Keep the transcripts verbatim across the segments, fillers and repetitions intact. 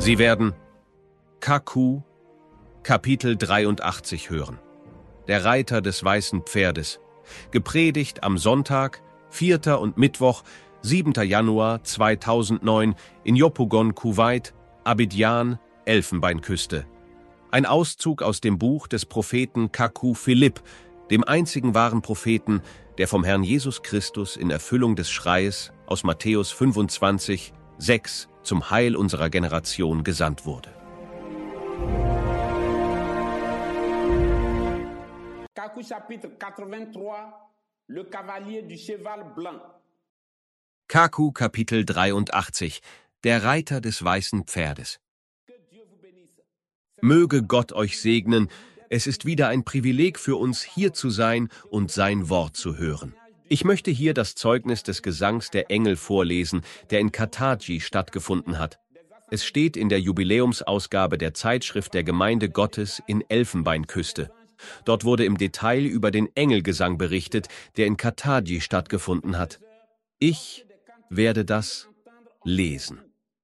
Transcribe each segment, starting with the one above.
Sie werden Kaku, Kapitel dreiundachtzig hören. Der Reiter des weißen Pferdes. Gepredigt am Sonntag, vierter und Mittwoch, siebter Januar zweitausendneun in Yopougon, Kuwait, Abidjan, Elfenbeinküste. Ein Auszug aus dem Buch des Propheten Kaku Philipp, dem einzigen wahren Propheten, der vom Herrn Jesus Christus in Erfüllung des Schreies aus Matthäus fünfundzwanzig, sechs zum Heil unserer Generation gesandt wurde. Kaku chapitre quatre-vingt-trois, le cavalier du cheval blanc. Kaku Kapitel dreiundachtzig, der Reiter des weißen Pferdes. Möge Gott euch segnen, es ist wieder ein Privileg für uns, hier zu sein und sein Wort zu hören. Ich möchte hier das Zeugnis des Gesangs der Engel vorlesen, der in Kataji stattgefunden hat. Es steht in der Jubiläumsausgabe der Zeitschrift der Gemeinde Gottes in Elfenbeinküste. Dort wurde im Detail über den Engelgesang berichtet, der in Kataji stattgefunden hat. Ich werde das lesen.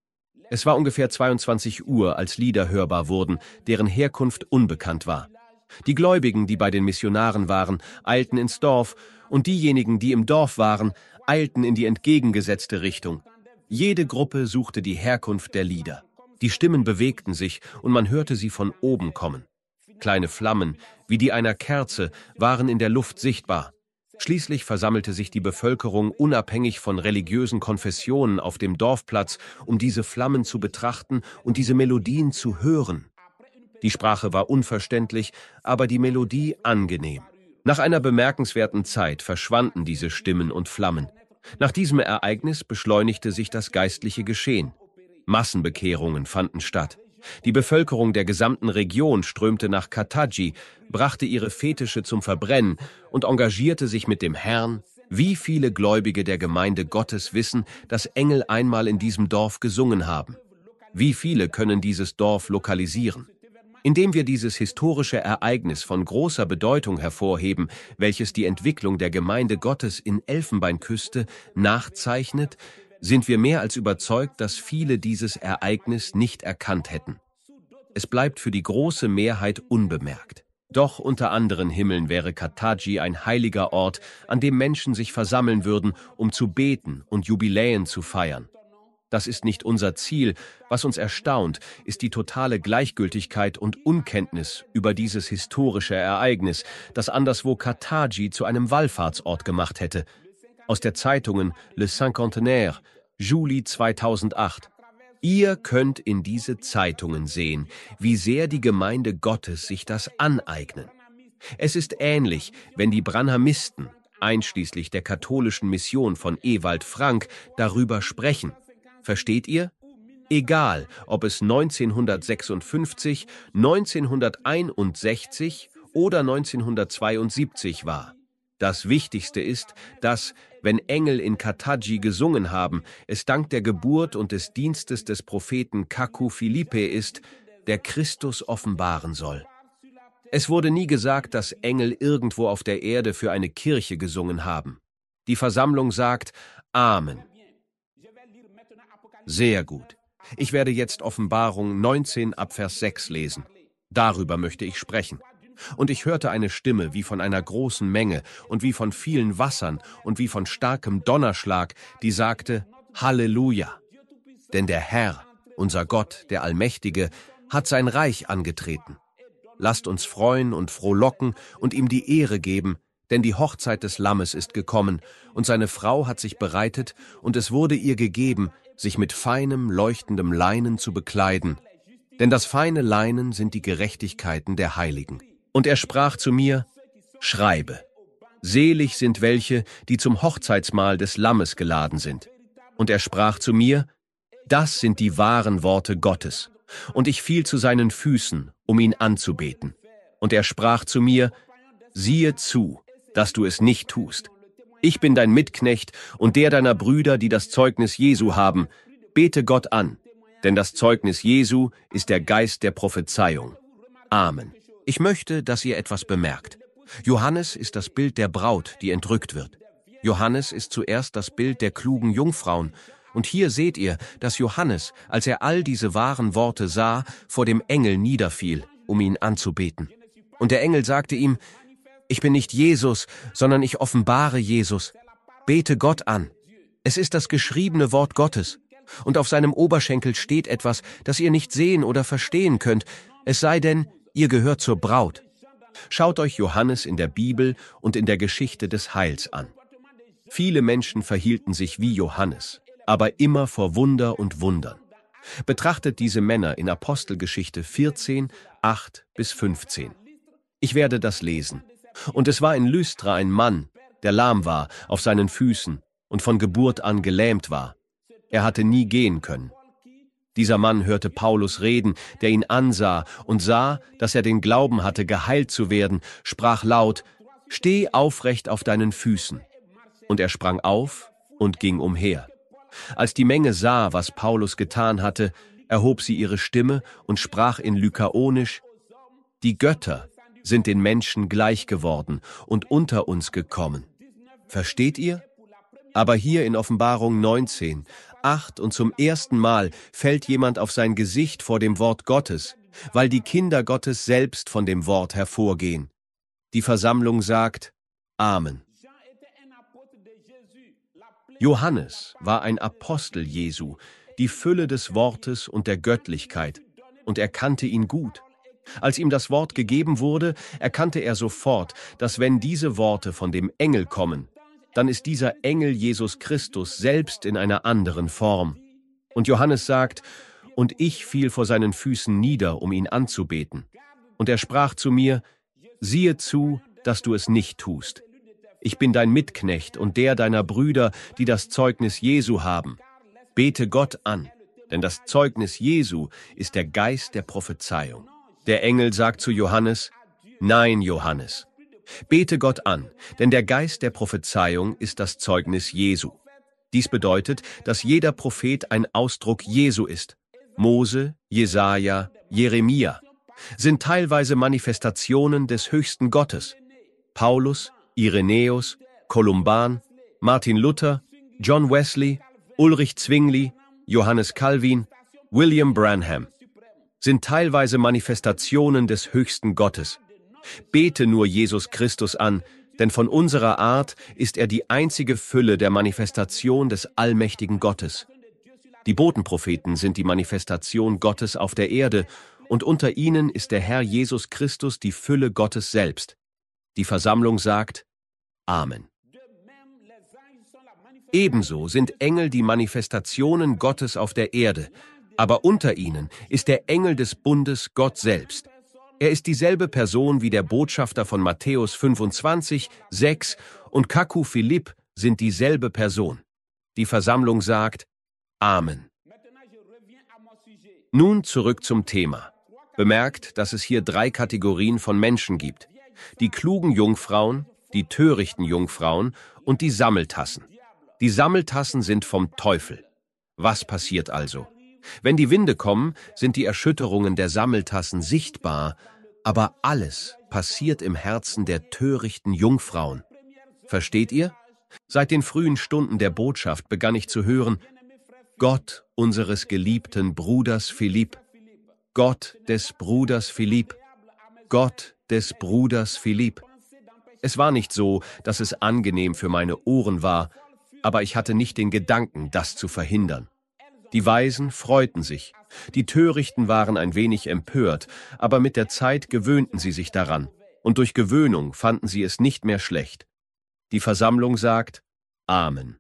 Es war ungefähr zweiundzwanzig Uhr, als Lieder hörbar wurden, deren Herkunft unbekannt war. Die Gläubigen, die bei den Missionaren waren, eilten ins Dorf, und diejenigen, die im Dorf waren, eilten in die entgegengesetzte Richtung. Jede Gruppe suchte die Herkunft der Lieder. Die Stimmen bewegten sich, und man hörte sie von oben kommen. Kleine Flammen, wie die einer Kerze, waren in der Luft sichtbar. Schließlich versammelte sich die Bevölkerung unabhängig von religiösen Konfessionen auf dem Dorfplatz, um diese Flammen zu betrachten und diese Melodien zu hören. Die Sprache war unverständlich, aber die Melodie angenehm. Nach einer bemerkenswerten Zeit verschwanden diese Stimmen und Flammen. Nach diesem Ereignis beschleunigte sich das geistliche Geschehen. Massenbekehrungen fanden statt. Die Bevölkerung der gesamten Region strömte nach Kataji, brachte ihre Fetische zum Verbrennen und engagierte sich mit dem Herrn. Wie viele Gläubige der Gemeinde Gottes wissen, dass Engel einmal in diesem Dorf gesungen haben? Wie viele können dieses Dorf lokalisieren? Indem wir dieses historische Ereignis von großer Bedeutung hervorheben, welches die Entwicklung der Gemeinde Gottes in Elfenbeinküste nachzeichnet, sind wir mehr als überzeugt, dass viele dieses Ereignis nicht erkannt hätten. Es bleibt für die große Mehrheit unbemerkt. Doch unter anderen Himmeln wäre Kataji ein heiliger Ort, an dem Menschen sich versammeln würden, um zu beten und Jubiläen zu feiern. Das ist nicht unser Ziel. Was uns erstaunt, ist die totale Gleichgültigkeit und Unkenntnis über dieses historische Ereignis, das anderswo Kataji zu einem Wallfahrtsort gemacht hätte. Aus der Zeitungen Le Cinquantenaire, Juli zweitausendacht. Ihr könnt in diese Zeitungen sehen, wie sehr die Gemeinde Gottes sich das aneignen. Es ist ähnlich, wenn die Branhamisten, einschließlich der katholischen Mission von Ewald Frank, darüber sprechen. Versteht ihr? Egal, ob es neunzehnhundertsechsundfünfzig, neunzehnhunderteinundsechzig oder neunzehnhundertzweiundsiebzig war. Das Wichtigste ist, dass, wenn Engel in Kataji gesungen haben, es dank der Geburt und des Dienstes des Propheten Kaku Philippe ist, der Christus offenbaren soll. Es wurde nie gesagt, dass Engel irgendwo auf der Erde für eine Kirche gesungen haben. Die Versammlung sagt Amen. Sehr gut. Ich werde jetzt Offenbarung neunzehn ab Vers sechs lesen. Darüber möchte ich sprechen. Und ich hörte eine Stimme wie von einer großen Menge und wie von vielen Wassern und wie von starkem Donnerschlag, die sagte, Halleluja! Denn der Herr, unser Gott, der Allmächtige, hat sein Reich angetreten. Lasst uns freuen und frohlocken und ihm die Ehre geben, denn die Hochzeit des Lammes ist gekommen, und seine Frau hat sich bereitet, und es wurde ihr gegeben, sich mit feinem, leuchtendem Leinen zu bekleiden. Denn das feine Leinen sind die Gerechtigkeiten der Heiligen. Und er sprach zu mir, schreibe, selig sind welche, die zum Hochzeitsmahl des Lammes geladen sind. Und er sprach zu mir, das sind die wahren Worte Gottes. Und ich fiel zu seinen Füßen, um ihn anzubeten. Und er sprach zu mir, siehe zu, dass du es nicht tust. Ich bin dein Mitknecht und der deiner Brüder, die das Zeugnis Jesu haben. Bete Gott an, denn das Zeugnis Jesu ist der Geist der Prophezeiung. Amen. Ich möchte, dass ihr etwas bemerkt. Johannes ist das Bild der Braut, die entrückt wird. Johannes ist zuerst das Bild der klugen Jungfrauen, Und hier seht ihr, dass Johannes, als er all diese wahren Worte sah, vor dem Engel niederfiel, um ihn anzubeten. Und der Engel sagte ihm: Ich bin nicht Jesus, sondern ich offenbare Jesus. Bete Gott an. Es ist das geschriebene Wort Gottes. Und auf seinem Oberschenkel steht etwas, das ihr nicht sehen oder verstehen könnt, es sei denn, ihr gehört zur Braut. Schaut euch Johannes in der Bibel und in der Geschichte des Heils an. Viele Menschen verhielten sich wie Johannes, aber immer vor Wunder und Wundern. Betrachtet diese Männer in Apostelgeschichte vierzehn, acht bis fünfzehn. Ich werde das lesen. Und es war in Lystra ein Mann, der lahm war auf seinen Füßen und von Geburt an gelähmt war. Er hatte nie gehen können. Dieser Mann hörte Paulus reden, der ihn ansah und sah, dass er den Glauben hatte, geheilt zu werden, sprach laut: Steh aufrecht auf deinen Füßen. Und er sprang auf und ging umher. Als die Menge sah, was Paulus getan hatte, erhob sie ihre Stimme und sprach in Lykaonisch: Die Götter sind den Menschen gleich geworden und unter uns gekommen. Versteht ihr? Aber hier in Offenbarung neunzehn, acht und zum ersten Mal fällt jemand auf sein Gesicht vor dem Wort Gottes, weil die Kinder Gottes selbst von dem Wort hervorgehen. Die Versammlung sagt: Amen. Johannes war ein Apostel Jesu, die Fülle des Wortes und der Göttlichkeit, und er kannte ihn gut. Als ihm das Wort gegeben wurde, erkannte er sofort, dass wenn diese Worte von dem Engel kommen, dann ist dieser Engel Jesus Christus selbst in einer anderen Form. Und Johannes sagt: Und ich fiel vor seinen Füßen nieder, um ihn anzubeten. Und er sprach zu mir: Siehe zu, dass du es nicht tust. Ich bin dein Mitknecht und der deiner Brüder, die das Zeugnis Jesu haben. Bete Gott an, denn das Zeugnis Jesu ist der Geist der Prophezeiung. Der Engel sagt zu Johannes: Nein, Johannes. Bete Gott an, denn der Geist der Prophezeiung ist das Zeugnis Jesu. Dies bedeutet, dass jeder Prophet ein Ausdruck Jesu ist. Mose, Jesaja, Jeremia sind teilweise Manifestationen des höchsten Gottes. Paulus, Irenäus, Kolumban, Martin Luther, John Wesley, Ulrich Zwingli, Johannes Calvin, William Branham sind teilweise Manifestationen des höchsten Gottes. Bete nur Jesus Christus an, denn von unserer Art ist er die einzige Fülle der Manifestation des allmächtigen Gottes. Die Botenpropheten sind die Manifestation Gottes auf der Erde, und unter ihnen ist der Herr Jesus Christus die Fülle Gottes selbst. Die Versammlung sagt: Amen. Ebenso sind Engel die Manifestationen Gottes auf der Erde, aber unter ihnen ist der Engel des Bundes Gott selbst. Er ist dieselbe Person wie der Botschafter von Matthäus fünfundzwanzig, sechs und Kaku Philipp sind dieselbe Person. Die Versammlung sagt: Amen. Nun zurück zum Thema. Bemerkt, dass es hier drei Kategorien von Menschen gibt: die klugen Jungfrauen, die törichten Jungfrauen und die Sammeltassen. Die Sammeltassen sind vom Teufel. Was passiert also? Wenn die Winde kommen, sind die Erschütterungen der Sammeltassen sichtbar, aber alles passiert im Herzen der törichten Jungfrauen. Versteht ihr? Seit den frühen Stunden der Botschaft begann ich zu hören: Gott unseres geliebten Bruders Philipp, Gott des Bruders Philipp, Gott des Bruders Philipp. Es war nicht so, dass es angenehm für meine Ohren war, aber ich hatte nicht den Gedanken, das zu verhindern. Die Weisen freuten sich, die Törichten waren ein wenig empört, aber mit der Zeit gewöhnten sie sich daran, und durch Gewöhnung fanden sie es nicht mehr schlecht. Die Versammlung sagt: Amen.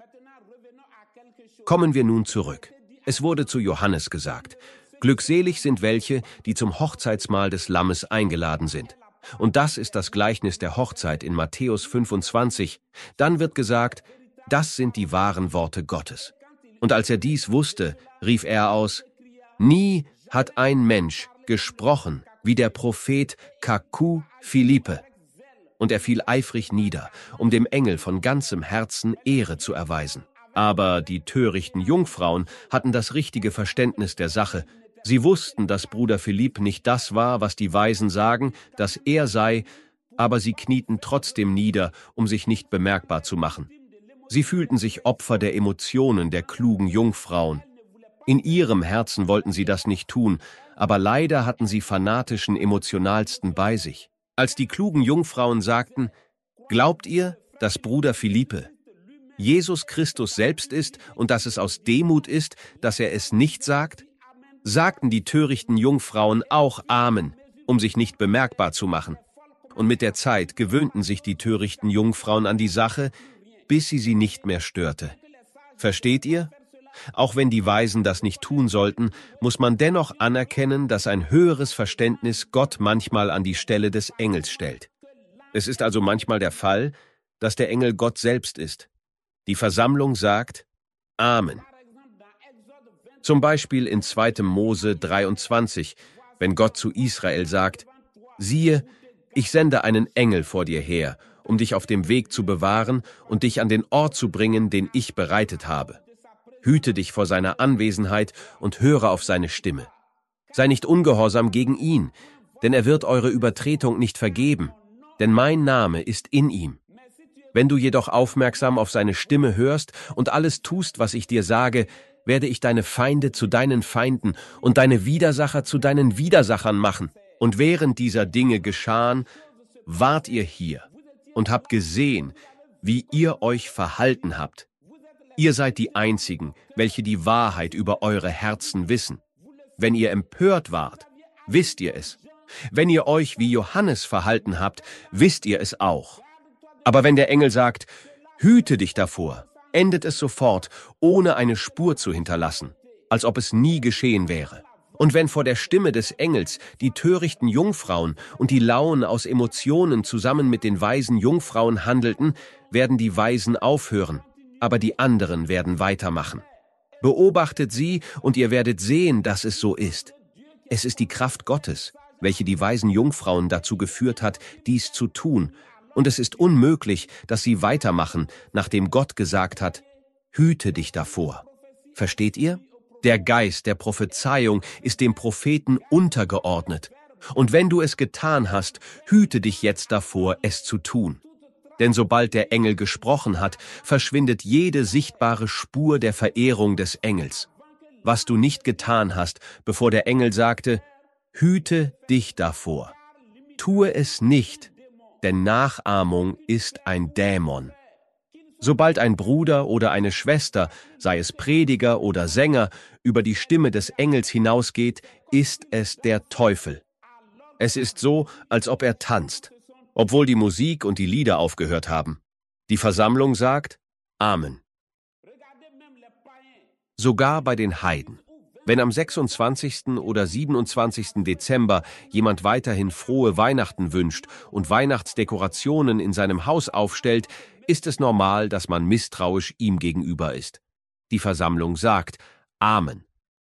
Kommen wir nun zurück. Es wurde zu Johannes gesagt: Glückselig sind welche, die zum Hochzeitsmahl des Lammes eingeladen sind. Und das ist das Gleichnis der Hochzeit in Matthäus fünfundzwanzig. Dann wird gesagt: Das sind die wahren Worte Gottes. Und als er dies wusste, rief er aus: Nie hat ein Mensch gesprochen wie der Prophet Kaku Philippe. Und er fiel eifrig nieder, um dem Engel von ganzem Herzen Ehre zu erweisen. Aber die törichten Jungfrauen hatten das richtige Verständnis der Sache. Sie wussten, dass Bruder Philipp nicht das war, was die Weisen sagen, dass er sei, aber sie knieten trotzdem nieder, um sich nicht bemerkbar zu machen. Sie fühlten sich Opfer der Emotionen der klugen Jungfrauen. In ihrem Herzen wollten sie das nicht tun, aber leider hatten sie fanatischen Emotionalsten bei sich. Als die klugen Jungfrauen sagten, »Glaubt ihr, dass Bruder Philippe Jesus Christus selbst ist und dass es aus Demut ist, dass er es nicht sagt?« sagten die törichten Jungfrauen auch Amen, um sich nicht bemerkbar zu machen. Und mit der Zeit gewöhnten sich die törichten Jungfrauen an die Sache, bis sie sie nicht mehr störte. Versteht ihr? Auch wenn die Weisen das nicht tun sollten, muss man dennoch anerkennen, dass ein höheres Verständnis Gott manchmal an die Stelle des Engels stellt. Es ist also manchmal der Fall, dass der Engel Gott selbst ist. Die Versammlung sagt Amen. Zum Beispiel in zweiter Mose dreiundzwanzig, wenn Gott zu Israel sagt, »Siehe, ich sende einen Engel vor dir her, um dich auf dem Weg zu bewahren und dich an den Ort zu bringen, den ich bereitet habe. Hüte dich vor seiner Anwesenheit und höre auf seine Stimme. Sei nicht ungehorsam gegen ihn, denn er wird eure Übertretung nicht vergeben, denn mein Name ist in ihm. Wenn du jedoch aufmerksam auf seine Stimme hörst und alles tust, was ich dir sage, werde ich deine Feinde zu deinen Feinden und deine Widersacher zu deinen Widersachern machen. Und während dieser Dinge geschahen, wart ihr hier und habt gesehen, wie ihr euch verhalten habt. Ihr seid die Einzigen, welche die Wahrheit über eure Herzen wissen. Wenn ihr empört wart, wisst ihr es. Wenn ihr euch wie Johannes verhalten habt, wisst ihr es auch. Aber wenn der Engel sagt, hüte dich davor, endet es sofort, ohne eine Spur zu hinterlassen, als ob es nie geschehen wäre. Und wenn vor der Stimme des Engels die törichten Jungfrauen und die Lauen aus Emotionen zusammen mit den weisen Jungfrauen handelten, werden die Weisen aufhören, aber die anderen werden weitermachen. Beobachtet sie und ihr werdet sehen, dass es so ist. Es ist die Kraft Gottes, welche die weisen Jungfrauen dazu geführt hat, dies zu tun, und es ist unmöglich, dass sie weitermachen, nachdem Gott gesagt hat, hüte dich davor. Versteht ihr? Der Geist der Prophezeiung ist dem Propheten untergeordnet. Und wenn du es getan hast, hüte dich jetzt davor, es zu tun. Denn sobald der Engel gesprochen hat, verschwindet jede sichtbare Spur der Verehrung des Engels. Was du nicht getan hast, bevor der Engel sagte, hüte dich davor. Tue es nicht, denn Nachahmung ist ein Dämon. Sobald ein Bruder oder eine Schwester, sei es Prediger oder Sänger, über die Stimme des Engels hinausgeht, ist es der Teufel. Es ist so, als ob er tanzt, obwohl die Musik und die Lieder aufgehört haben. Die Versammlung sagt Amen. Sogar bei den Heiden. Wenn am sechsundzwanzigsten oder siebenundzwanzigsten Dezember jemand weiterhin frohe Weihnachten wünscht und Weihnachtsdekorationen in seinem Haus aufstellt, ist es normal, dass man misstrauisch ihm gegenüber ist. Die Versammlung sagt Amen.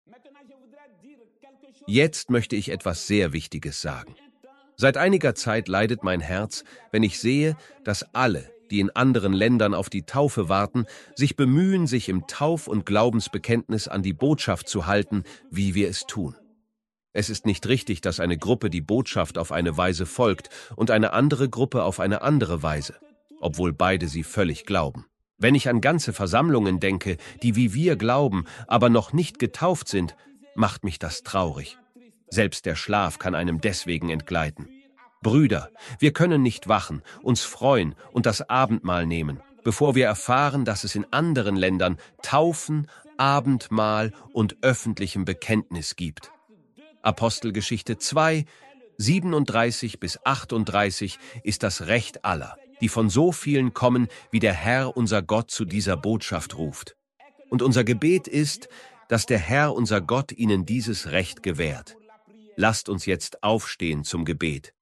Jetzt möchte ich etwas sehr Wichtiges sagen. Seit einiger Zeit leidet mein Herz, wenn ich sehe, dass alle, die in anderen Ländern auf die Taufe warten, sich bemühen, sich im Tauf- und Glaubensbekenntnis an die Botschaft zu halten, wie wir es tun. Es ist nicht richtig, dass eine Gruppe die Botschaft auf eine Weise folgt und eine andere Gruppe auf eine andere Weise, obwohl beide sie völlig glauben. Wenn ich an ganze Versammlungen denke, die wie wir glauben, aber noch nicht getauft sind, macht mich das traurig. Selbst der Schlaf kann einem deswegen entgleiten. Brüder, wir können nicht wachen, uns freuen und das Abendmahl nehmen, bevor wir erfahren, dass es in anderen Ländern Taufen, Abendmahl und öffentlichem Bekenntnis gibt. Apostelgeschichte zwei, siebenunddreißig bis achtunddreißig ist das Recht aller, die von so vielen kommen, wie der Herr unser Gott zu dieser Botschaft ruft. Und unser Gebet ist, dass der Herr unser Gott ihnen dieses Recht gewährt. Lasst uns jetzt aufstehen zum Gebet.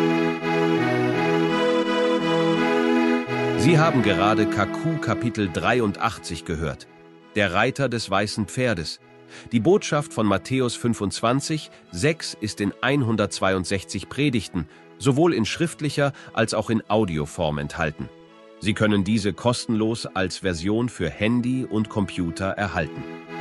Sie haben gerade K Q Kapitel dreiundachtzig gehört, der Reiter des weißen Pferdes. Die Botschaft von Matthäus fünfundzwanzig, sechs ist in hundertzweiundsechzig Predigten, sowohl in schriftlicher als auch in Audioform enthalten. Sie können diese kostenlos als Version für Handy und Computer erhalten.